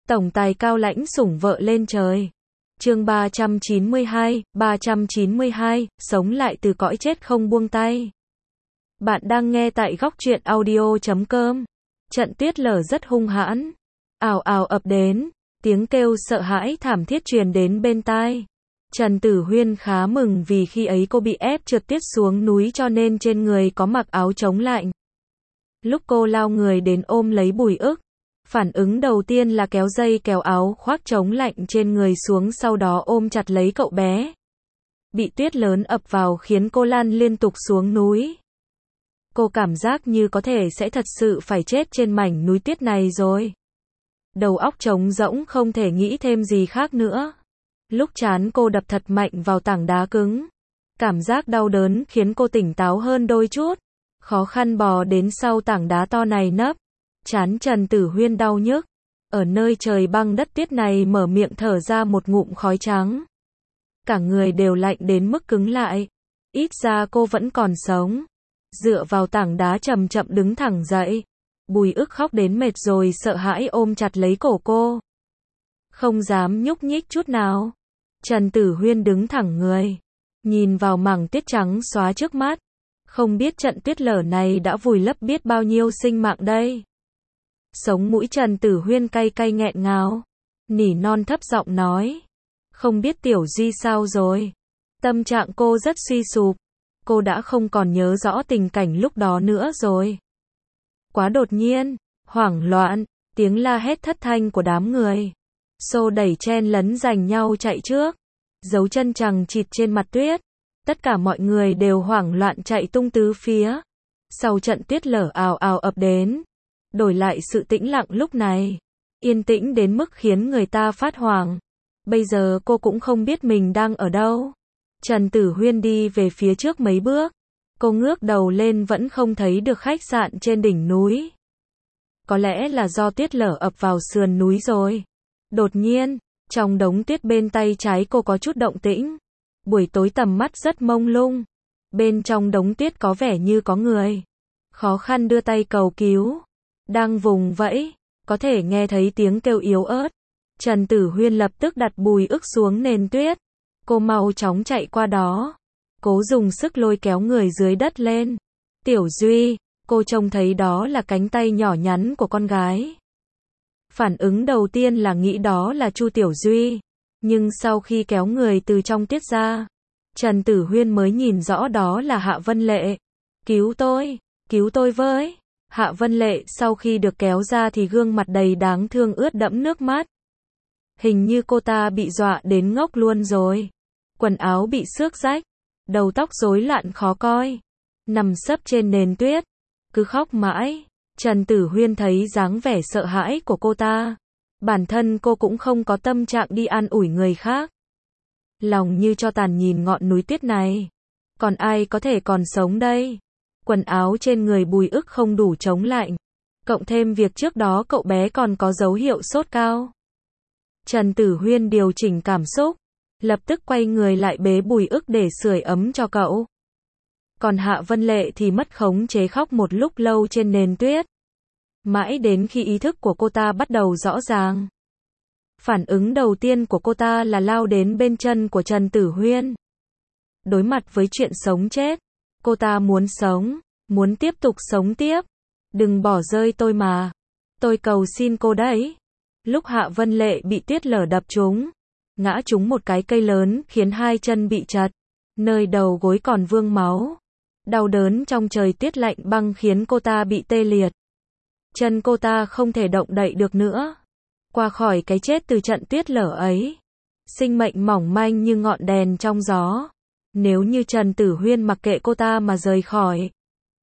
Tổng tài cao lãnh sủng vợ lên trời. Chương 392, sống lại từ cõi chết không buông tay. Bạn đang nghe tại góc truyện audio.com. Trận tuyết lở rất hung hãn, ào ào ập đến, tiếng kêu sợ hãi thảm thiết truyền đến bên tai. Trần Tử Huyên khá mừng vì khi ấy cô bị ép trượt tuyết xuống núi cho nên trên người có mặc áo chống lạnh. Lúc cô lao người đến ôm lấy Bùi Ức, phản ứng đầu tiên là kéo dây kéo áo khoác chống lạnh trên người xuống, sau đó ôm chặt lấy cậu bé. Bị tuyết lớn ập vào khiến cô lăn liên tục xuống núi. Cô cảm giác như có thể sẽ thật sự phải chết trên mảnh núi tuyết này rồi. Đầu óc trống rỗng không thể nghĩ thêm gì khác nữa. Lúc trán cô đập thật mạnh vào tảng đá cứng. Cảm giác đau đớn khiến cô tỉnh táo hơn đôi chút. Khó khăn bò đến sau tảng đá to này nấp. Trán Trần Tử Huyên đau nhức. Ở nơi trời băng đất tuyết này mở miệng thở ra một ngụm khói trắng. Cả người đều lạnh đến mức cứng lại. Ít ra cô vẫn còn sống. Dựa vào tảng đá chậm chậm đứng thẳng dậy. Bùi Ức khóc đến mệt rồi sợ hãi ôm chặt lấy cổ cô. Không dám nhúc nhích chút nào. Trần Tử Huyên đứng thẳng người. Nhìn vào mảng tuyết trắng xóa trước mắt. Không biết trận tuyết lở này đã vùi lấp biết bao nhiêu sinh mạng đây. Sống mũi Trần Tử Huyên cay cay nghẹn ngào. Nỉ non thấp giọng nói. Không biết Tiểu Duy sao rồi. Tâm trạng cô rất suy sụp. Cô đã không còn nhớ rõ tình cảnh lúc đó nữa rồi. Quá đột nhiên, hoảng loạn, tiếng la hét thất thanh của đám người. Xô đẩy chen lấn giành nhau chạy trước. Dấu chân chằng chịt trên mặt tuyết. Tất cả mọi người đều hoảng loạn chạy tung tứ phía. Sau trận tuyết lở ào ào ập đến. Đổi lại sự tĩnh lặng lúc này. Yên tĩnh đến mức khiến người ta phát hoảng. Bây giờ cô cũng không biết mình đang ở đâu. Trần Tử Huyên đi về phía trước mấy bước. Cô ngước đầu lên vẫn không thấy được khách sạn trên đỉnh núi. Có lẽ là do tuyết lở ập vào sườn núi rồi. Đột nhiên, trong đống tuyết bên tay trái cô có chút động tĩnh. Buổi tối tầm mắt rất mông lung. Bên trong đống tuyết có vẻ như có người. Khó khăn đưa tay cầu cứu. Đang vùng vẫy, có thể nghe thấy tiếng kêu yếu ớt. Trần Tử Huyên lập tức đặt Bùi Ức xuống nền tuyết. Cô mau chóng chạy qua đó. Cố dùng sức lôi kéo người dưới đất lên. Tiểu Duy, cô trông thấy đó là cánh tay nhỏ nhắn của con gái. Phản ứng đầu tiên là nghĩ đó là Chu Tiểu Duy. Nhưng sau khi kéo người từ trong tuyết ra, Trần Tử Huyên mới nhìn rõ đó là Hạ Vân Lệ. Cứu tôi với. Hạ Vân Lệ sau khi được kéo ra thì gương mặt đầy đáng thương ướt đẫm nước mắt. Hình như cô ta bị dọa đến ngốc luôn rồi. Quần áo bị xước rách, đầu tóc rối loạn khó coi, nằm sấp trên nền tuyết, cứ khóc mãi. Trần Tử Huyên thấy dáng vẻ sợ hãi của cô ta. Bản thân cô cũng không có tâm trạng đi an ủi người khác. Lòng như tro tàn nhìn ngọn núi tuyết này. Còn ai có thể còn sống đây? Quần áo trên người Bùi Ức không đủ chống lạnh. Cộng thêm việc trước đó cậu bé còn có dấu hiệu sốt cao. Trần Tử Huyên điều chỉnh cảm xúc. Lập tức quay người lại bế Bùi Ức để sưởi ấm cho cậu. Còn Hạ Vân Lệ thì mất khống chế khóc một lúc lâu trên nền tuyết. Mãi đến khi ý thức của cô ta bắt đầu rõ ràng. Phản ứng đầu tiên của cô ta là lao đến bên chân của Trần Tử Huyên. Đối mặt với chuyện sống chết. Cô ta muốn sống, muốn tiếp tục sống tiếp. Đừng bỏ rơi tôi mà. Tôi cầu xin cô đấy. Lúc Hạ Vân Lệ bị tuyết lở đập trúng, ngã trúng một cái cây lớn khiến hai chân bị trật. Nơi đầu gối còn vương máu. Đau đớn trong trời tuyết lạnh băng khiến cô ta bị tê liệt. Chân cô ta không thể động đậy được nữa. Qua khỏi cái chết từ trận tuyết lở ấy. Sinh mệnh mỏng manh như ngọn đèn trong gió. Nếu như Trần Tử Huyên mặc kệ cô ta mà rời khỏi,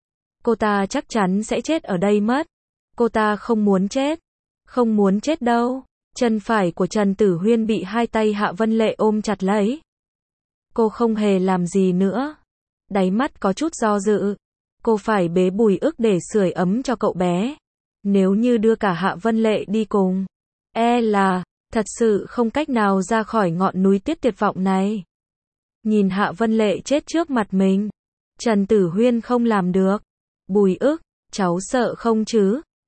cô ta chắc chắn sẽ chết ở đây mất. Cô ta không muốn chết. Không muốn chết đâu. Chân phải của Trần Tử Huyên bị hai tay Hạ Vân Lệ ôm chặt lấy. Cô không hề làm gì nữa. Đáy mắt có chút do dự. Cô phải bế Bùi Ức để sưởi ấm cho cậu bé. Nếu như đưa cả Hạ Vân Lệ đi cùng, là thật sự không cách nào ra khỏi ngọn núi tuyết tuyệt vọng này. Nhìn Hạ Vân Lệ chết trước mặt mình, Trần Tử Huyên không làm được. Bùi Ức, cháu sợ không chứ?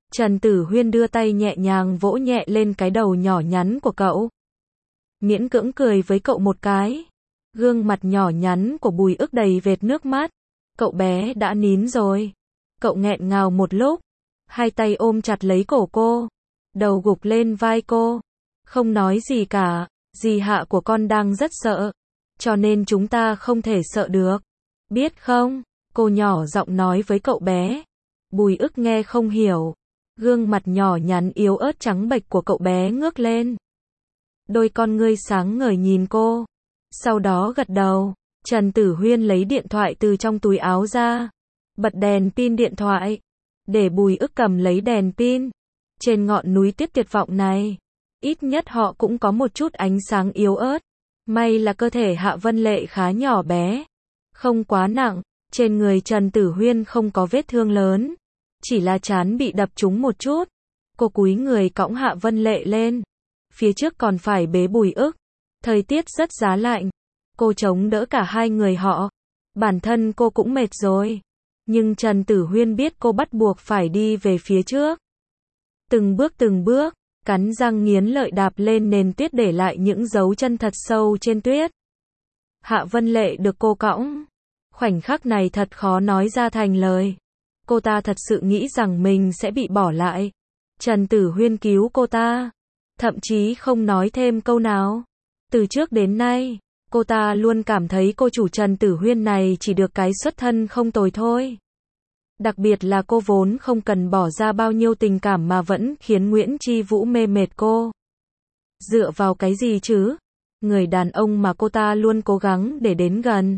Trần Tử Huyên đưa tay nhẹ nhàng vỗ nhẹ lên cái đầu nhỏ nhắn của cậu. Miễn cưỡng cười với cậu một cái. Gương mặt nhỏ nhắn của Bùi Ức đầy vệt nước mắt. Cậu bé đã nín rồi. Cậu nghẹn ngào một lúc. Hai tay ôm chặt lấy cổ cô. Đầu gục lên vai cô. Không nói gì cả. Dì Hạ của con đang rất sợ. Cho nên chúng ta không thể sợ được. Biết không? Cô nhỏ giọng nói với cậu bé. Bùi Ức nghe không hiểu. Gương mặt nhỏ nhắn yếu ớt trắng bệch của cậu bé ngước lên. Đôi con ngươi sáng ngời nhìn cô. Sau đó gật đầu. Trần Tử Huyên lấy điện thoại từ trong túi áo ra. Bật đèn pin điện thoại. Để Bùi Ức cầm lấy đèn pin. Trên ngọn núi tuyết vọng này. Ít nhất họ cũng có một chút ánh sáng yếu ớt. May là cơ thể Hạ Vân Lệ khá nhỏ bé. Không quá nặng. Trên người Trần Tử Huyên không có vết thương lớn. Chỉ là trán bị đập trúng một chút. Cô cúi người cõng Hạ Vân Lệ lên. Phía trước còn phải bế Bùi Ức. Thời tiết rất giá lạnh. Cô chống đỡ cả hai người họ. Bản thân cô cũng mệt rồi. Nhưng Trần Tử Huyên biết cô bắt buộc phải đi về phía trước. Từng bước, cắn răng nghiến lợi đạp lên nền tuyết để lại những dấu chân thật sâu trên tuyết. Hạ Vân Lệ được cô cõng. Khoảnh khắc này thật khó nói ra thành lời. Cô ta thật sự nghĩ rằng mình sẽ bị bỏ lại. Trần Tử Huyên cứu cô ta. Thậm chí không nói thêm câu nào. Từ trước đến nay, cô ta luôn cảm thấy cô chủ Trần Tử Huyên này chỉ được cái xuất thân không tồi thôi. Đặc biệt là cô vốn không cần bỏ ra bao nhiêu tình cảm mà vẫn khiến Nguyễn Chi Vũ mê mệt cô. Dựa vào cái gì chứ? Người đàn ông mà cô ta luôn cố gắng để đến gần.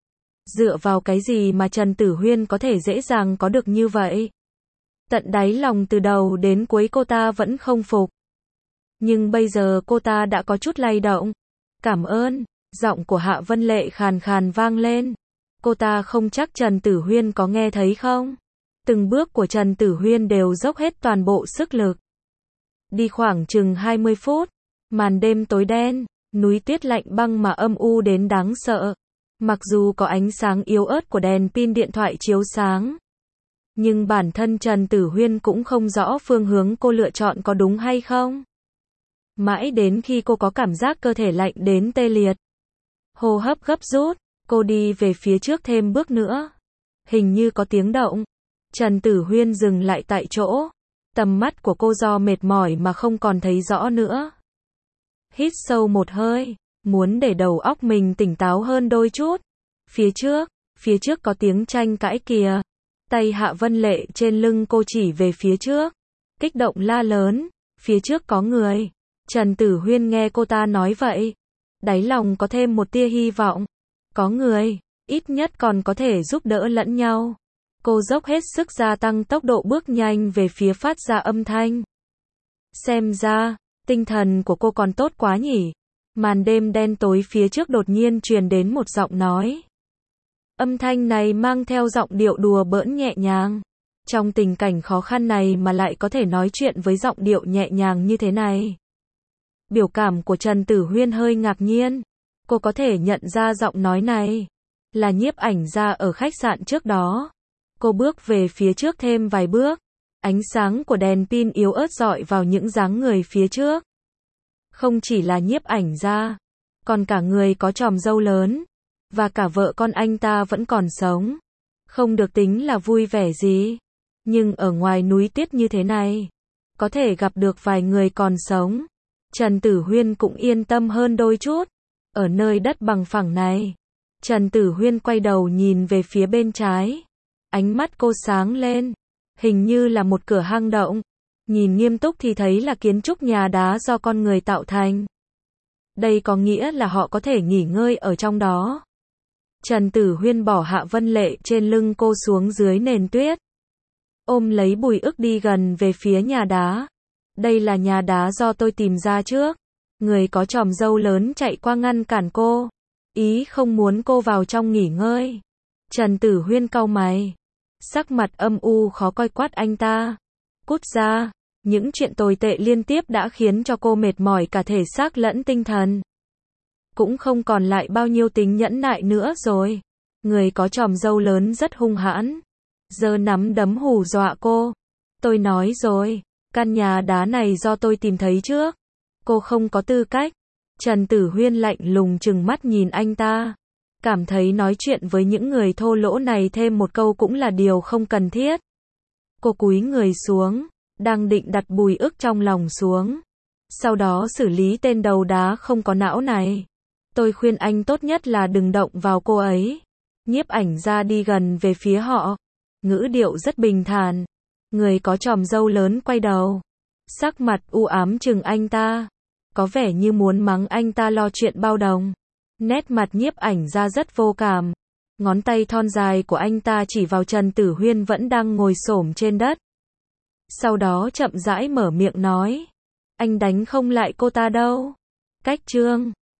Dựa vào cái gì mà Trần Tử Huyên có thể dễ dàng có được như vậy? Tận đáy lòng từ đầu đến cuối cô ta vẫn không phục. Nhưng bây giờ cô ta đã có chút lay động. Cảm ơn. Giọng của Hạ Vân Lệ khàn khàn vang lên. Cô ta không chắc Trần Tử Huyên có nghe thấy không? Từng bước của Trần Tử Huyên đều dốc hết toàn bộ sức lực. Đi khoảng chừng 20 phút. Màn đêm tối đen. Núi tuyết lạnh băng mà âm u đến đáng sợ. Mặc dù có ánh sáng yếu ớt của đèn pin điện thoại chiếu sáng. Nhưng bản thân Trần Tử Huyên cũng không rõ phương hướng cô lựa chọn có đúng hay không. Mãi đến khi cô có cảm giác cơ thể lạnh đến tê liệt. Hô hấp gấp rút, cô đi về phía trước thêm bước nữa. Hình như có tiếng động. Trần Tử Huyên dừng lại tại chỗ. Tầm mắt của cô do mệt mỏi mà không còn thấy rõ nữa. Hít sâu một hơi, muốn để đầu óc mình tỉnh táo hơn đôi chút. Phía trước có tiếng tranh cãi kìa. Tay Hạ Vân Lệ trên lưng cô chỉ về phía trước. Kích động la lớn, phía trước có người. Trần Tử Huyên nghe cô ta nói vậy. Đáy lòng có thêm một tia hy vọng. Có người, ít nhất còn có thể giúp đỡ lẫn nhau. Cô dốc hết sức gia tăng tốc độ bước nhanh về phía phát ra âm thanh. Xem ra, tinh thần của cô còn tốt quá nhỉ. Màn đêm đen tối phía trước đột nhiên truyền đến một giọng nói. Âm thanh này mang theo giọng điệu đùa bỡn nhẹ nhàng. Trong tình cảnh khó khăn này mà lại có thể nói chuyện với giọng điệu nhẹ nhàng như thế này. Biểu cảm của Trần Tử Huyên hơi ngạc nhiên. Cô có thể nhận ra giọng nói này là nhiếp ảnh gia ở khách sạn trước đó. Cô bước về phía trước thêm vài bước. Ánh sáng của đèn pin yếu ớt rọi vào những dáng người phía trước. Không chỉ là nhiếp ảnh gia, còn cả người có chòm râu lớn. Và cả vợ con anh ta vẫn còn sống. Không được tính là vui vẻ gì. Nhưng ở ngoài núi tuyết như thế này, có thể gặp được vài người còn sống. Trần Tử Huyên cũng yên tâm hơn đôi chút. Ở nơi đất bằng phẳng này, Trần Tử Huyên quay đầu nhìn về phía bên trái. Ánh mắt cô sáng lên. Hình như là một cửa hang động. Nhìn nghiêm túc thì thấy là kiến trúc nhà đá do con người tạo thành. Đây có nghĩa là họ có thể nghỉ ngơi ở trong đó. Trần Tử Huyên bỏ Hạ Vân Lệ trên lưng cô xuống dưới nền tuyết. Ôm lấy Bùi Ức đi gần về phía nhà đá. Đây là nhà đá do tôi tìm ra trước. Người có chòm râu lớn chạy qua ngăn cản cô. Ý không muốn cô vào trong nghỉ ngơi. Trần Tử Huyên cau mày. Sắc mặt âm u khó coi quát anh ta. Cút ra. Những chuyện tồi tệ liên tiếp đã khiến cho cô mệt mỏi cả thể xác lẫn tinh thần. Cũng không còn lại bao nhiêu tính nhẫn nại nữa rồi. Người có chòm râu lớn rất hung hãn. Giơ nắm đấm hù dọa cô. Tôi nói rồi, căn nhà đá này do tôi tìm thấy trước. Cô không có tư cách. Trần Tử Huyên lạnh lùng trừng mắt nhìn anh ta. Cảm thấy nói chuyện với những người thô lỗ này thêm một câu cũng là điều không cần thiết. Cô cúi người xuống, đang định đặt Bùi Ức trong lòng xuống. Sau đó xử lý tên đầu đá không có não này. Tôi khuyên anh tốt nhất là đừng động vào cô ấy. Nhiếp ảnh ra đi gần về phía họ. Ngữ điệu rất bình thản. Người có chòm râu lớn quay đầu. Sắc mặt u ám chừng anh ta. Có vẻ như muốn mắng anh ta lo chuyện bao đồng. Nét mặt nhiếp ảnh ra rất vô cảm. Ngón tay thon dài của anh ta chỉ vào Trần Tử Huyên vẫn đang ngồi xổm trên đất. Sau đó chậm rãi mở miệng nói. Anh đánh không lại cô ta đâu. Cách Trương.